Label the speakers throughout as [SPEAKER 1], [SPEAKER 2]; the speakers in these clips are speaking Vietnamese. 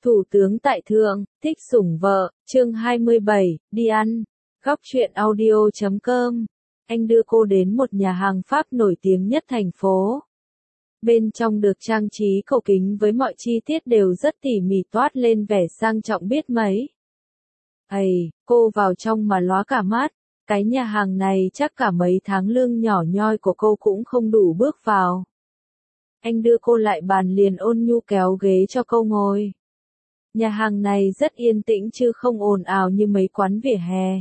[SPEAKER 1] Thủ tướng tại thượng, thích sủng vợ, chương 27, đi ăn. Góc truyện audio.com. Anh đưa cô đến một nhà hàng Pháp nổi tiếng nhất thành phố. Bên trong được trang trí cổ kính với mọi chi tiết đều rất tỉ mỉ, toát lên vẻ sang trọng biết mấy. Cô vào trong mà lóa cả mắt. Cái nhà hàng này chắc cả mấy tháng lương nhỏ nhoi của cô cũng không đủ bước vào. Anh đưa cô lại bàn liền ôn nhu kéo ghế cho cô ngồi. Nhà hàng này rất yên tĩnh chứ không ồn ào như mấy quán vỉa hè.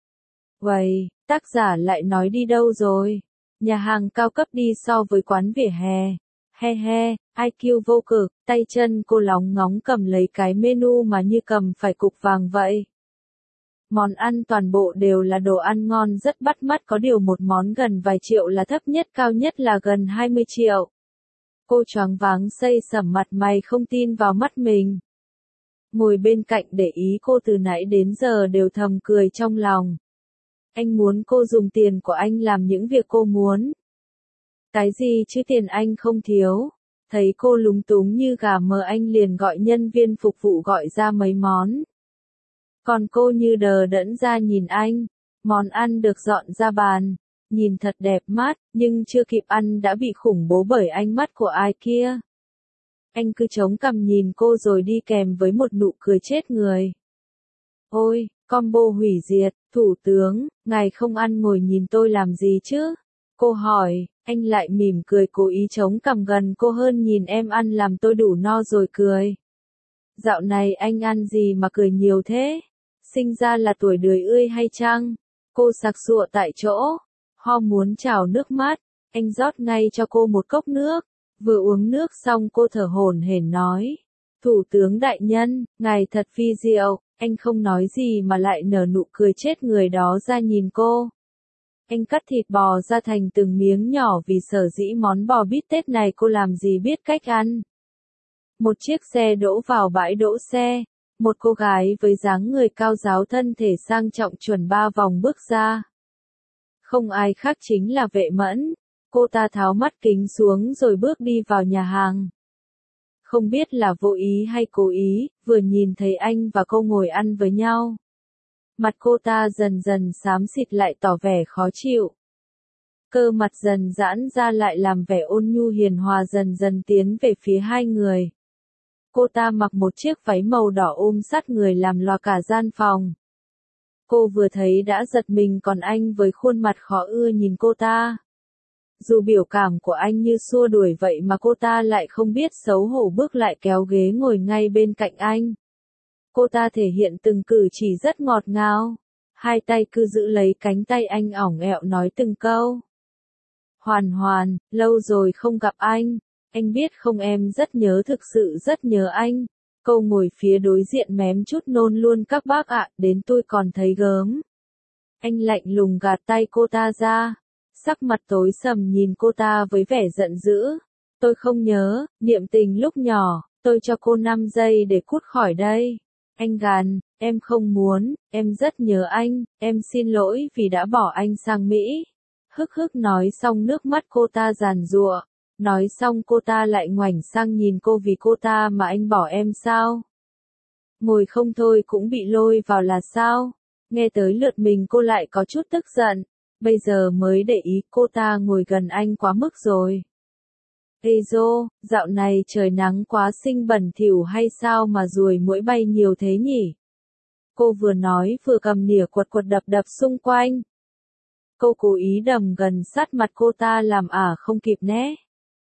[SPEAKER 1] Vậy, tác giả lại nói đi đâu rồi? Nhà hàng cao cấp đi so với quán vỉa hè. He, IQ vô cực, tay chân cô lóng ngóng cầm lấy cái menu mà như cầm phải cục vàng vậy. Món ăn toàn bộ đều là đồ ăn ngon rất bắt mắt, có điều một món gần vài triệu là thấp nhất, cao nhất là gần 20 triệu. Cô choáng váng xây sẩm mặt mày không tin vào mắt mình. Ngồi bên cạnh để ý cô từ nãy đến giờ đều thầm cười trong lòng. Anh muốn cô dùng tiền của anh làm những việc cô muốn. Cái gì chứ, tiền anh không thiếu. Thấy cô lúng túng như gà mờ, anh liền gọi nhân viên phục vụ gọi ra mấy món. Còn cô như đờ đẫn ra nhìn anh. Món ăn được dọn ra bàn. Nhìn thật đẹp mắt, nhưng chưa kịp ăn đã bị khủng bố bởi ánh mắt của ai kia. Anh cứ chống cằm nhìn cô rồi đi kèm với một nụ cười chết người. Ôi, combo hủy diệt, thủ tướng, ngài không ăn ngồi nhìn tôi làm gì chứ? Cô hỏi, anh lại mỉm cười cố ý chống cằm gần cô hơn, nhìn em ăn làm tôi đủ no rồi cười. Dạo này anh ăn gì mà cười nhiều thế? Sinh ra là tuổi đười ươi hay chăng? Cô sặc sụa tại chỗ, ho muốn trào nước mắt, anh rót ngay cho cô một cốc nước. Vừa uống nước xong cô thở hổn hển nói. Thủ tướng đại nhân, ngài thật phi diệu, anh không nói gì mà lại nở nụ cười chết người đó ra nhìn cô. Anh cắt thịt bò ra thành từng miếng nhỏ vì sở dĩ món bò bít tết này cô làm gì biết cách ăn. Một chiếc xe đỗ vào bãi đỗ xe, một cô gái với dáng người cao ráo thân thể sang trọng chuẩn 3 vòng bước ra. Không ai khác chính là Vệ Mẫn. Cô ta tháo mắt kính xuống rồi bước đi vào nhà hàng. Không biết là vô ý hay cố ý, vừa nhìn thấy anh và cô ngồi ăn với nhau. Mặt cô ta dần dần xám xịt lại tỏ vẻ khó chịu. Cơ mặt dần giãn ra lại làm vẻ ôn nhu hiền hòa dần dần tiến về phía hai người. Cô ta mặc một chiếc váy màu đỏ ôm sát người làm lòa cả gian phòng. Cô vừa thấy đã giật mình, còn anh với khuôn mặt khó ưa nhìn cô ta. Dù biểu cảm của anh như xua đuổi vậy mà cô ta lại không biết xấu hổ bước lại kéo ghế ngồi ngay bên cạnh anh. Cô ta thể hiện từng cử chỉ rất ngọt ngào. Hai tay cứ giữ lấy cánh tay anh ỏng ẹo nói từng câu. Hoàn, lâu rồi không gặp anh. Anh biết không, em rất nhớ, thực sự rất nhớ anh. Cô ngồi phía đối diện mém chút nôn luôn các bác ạ, đến tôi còn thấy gớm. Anh lạnh lùng gạt tay cô ta ra. Sắc mặt tối sầm nhìn cô ta với vẻ giận dữ. Tôi không nhớ, niệm tình lúc nhỏ, tôi cho cô 5 giây để cút khỏi đây. Anh gàn, em không muốn, em rất nhớ anh, em xin lỗi vì đã bỏ anh sang Mỹ. Hức nói xong nước mắt cô ta giàn giụa. Nói xong cô ta lại ngoảnh sang nhìn cô, vì cô ta mà anh bỏ em sao? Ngồi không thôi cũng bị lôi vào là sao? Nghe tới lượt mình cô lại có chút tức giận. Bây giờ mới để ý cô ta ngồi gần anh quá mức rồi. Ê dô, dạo này trời nắng quá xinh bẩn thỉu hay sao mà ruồi muỗi bay nhiều thế nhỉ? Cô vừa nói vừa cầm nĩa quật đập xung quanh. Cô cố ý đầm gần sát mặt cô ta làm không kịp né.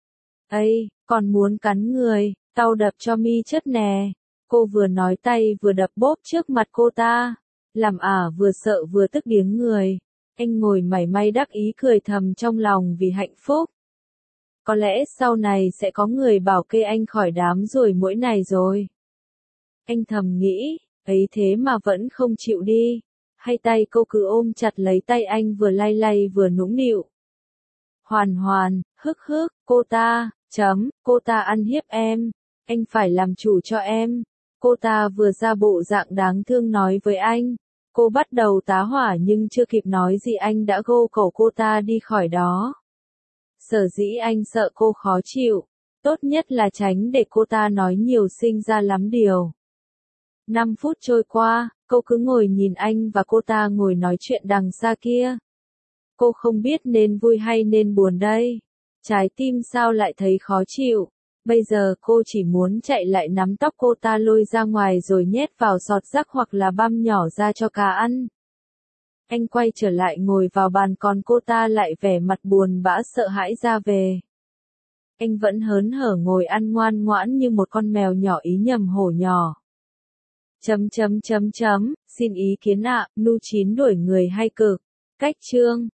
[SPEAKER 1] Còn muốn cắn người, tao đập cho mi chất nè. Cô vừa nói tay vừa đập bốp trước mặt cô ta. Làm vừa sợ vừa tức điếng người. Anh ngồi mải may đắc ý cười thầm trong lòng vì hạnh phúc. Có lẽ sau này sẽ có người bảo kê anh khỏi đám ruồi muỗi này rồi. Anh thầm nghĩ, ấy thế mà vẫn không chịu đi. Hay tay cô cứ ôm chặt lấy tay anh, vừa lay vừa nũng nịu. Hoàn, hức, cô ta ăn hiếp em. Anh phải làm chủ cho em. Cô ta vừa ra bộ dạng đáng thương nói với anh. Cô bắt đầu tá hỏa nhưng chưa kịp nói gì anh đã gô cổ cô ta đi khỏi đó. Sở dĩ anh sợ cô khó chịu, tốt nhất là tránh để cô ta nói nhiều, sinh ra lắm điều. 5 phút trôi qua, cô cứ ngồi nhìn anh và cô ta ngồi nói chuyện đằng xa kia. Cô không biết nên vui hay nên buồn đây. Trái tim sao lại thấy khó chịu. Bây giờ cô chỉ muốn chạy lại nắm tóc cô ta lôi ra ngoài rồi nhét vào sọt rác hoặc là băm nhỏ ra cho cá ăn. Anh quay trở lại ngồi vào bàn còn cô ta lại vẻ mặt buồn bã sợ hãi ra về. Anh vẫn hớn hở ngồi ăn ngoan ngoãn như một con mèo nhỏ ý nhầm hổ nhỏ. Xin ý kiến ạ, Nu9 đuổi người hay cực. Cách chương